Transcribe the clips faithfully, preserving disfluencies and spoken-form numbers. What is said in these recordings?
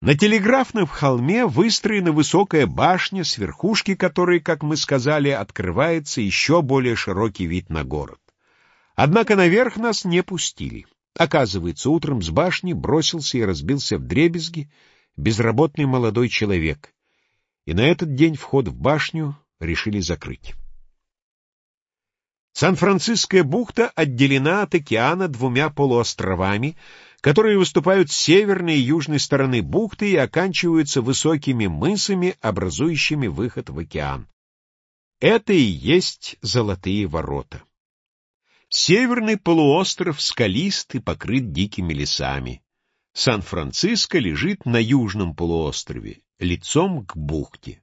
На Телеграфном холме выстроена высокая башня, с верхушки которой, как мы сказали, открывается еще более широкий вид на город. Однако наверх нас не пустили. Оказывается, утром с башни бросился и разбился вдребезги безработный молодой человек, и на этот день вход в башню решили закрыть. Сан-Франциская бухта отделена от океана двумя полуостровами, которые выступают с северной и южной стороны бухты и оканчиваются высокими мысами, образующими выход в океан. Это и есть Золотые ворота. Северный полуостров скалист и покрыт дикими лесами. Сан-Франциско лежит на южном полуострове, лицом к бухте.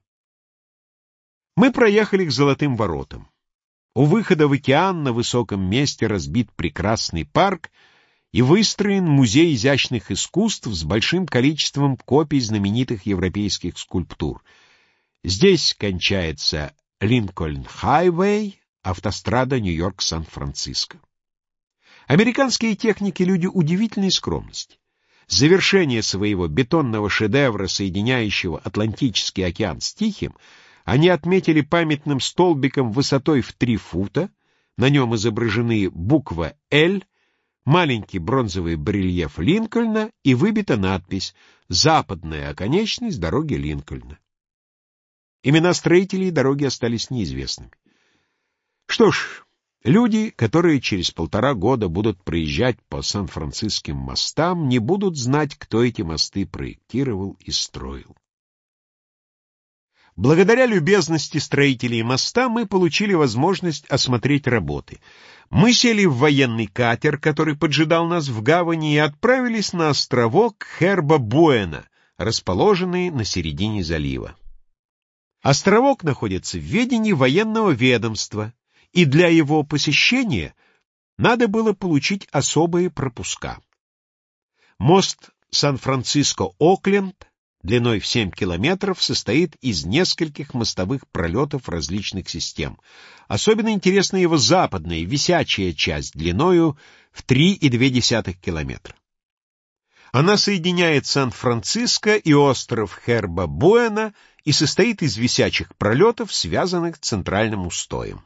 Мы проехали к Золотым воротам. У выхода в океан на высоком месте разбит прекрасный парк и выстроен музей изящных искусств с большим количеством копий знаменитых европейских скульптур. Здесь кончается Линкольн-Хайвей, автострада Нью-Йорк-Сан-Франциско. Американские техники — люди удивительной скромности. Завершение своего бетонного шедевра, соединяющего Атлантический океан с Тихим, они отметили памятным столбиком высотой в три фута, на нем изображены буква «Л», маленький бронзовый барельеф Линкольна и выбита надпись «Западная оконечность дороги Линкольна». Имена строителей дороги остались неизвестными. Что ж, люди, которые через полтора года будут проезжать по Сан-Франциским мостам, не будут знать, кто эти мосты проектировал и строил. Благодаря любезности строителей моста мы получили возможность осмотреть работы. Мы сели в военный катер, который поджидал нас в гавани, и отправились на островок Херба-Буэна, расположенный на середине залива. Островок находится в ведении военного ведомства, и для его посещения надо было получить особые пропуска. Мост Сан-Франциско-Окленд длиной в семь километров состоит из нескольких мостовых пролетов различных систем. Особенно интересна его западная, висячая часть длиною в три и две десятых километра. Она соединяет Сан-Франциско и остров Херба-Буэна и состоит из висячих пролетов, связанных центральным устоем.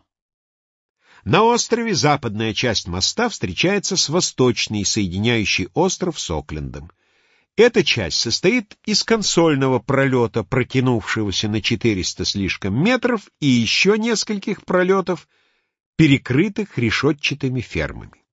На острове западная часть моста встречается с восточной, соединяющей остров с Оклендом. Эта часть состоит из консольного пролета, протянувшегося на четыреста слишком метров, и еще нескольких пролетов, перекрытых решетчатыми фермами.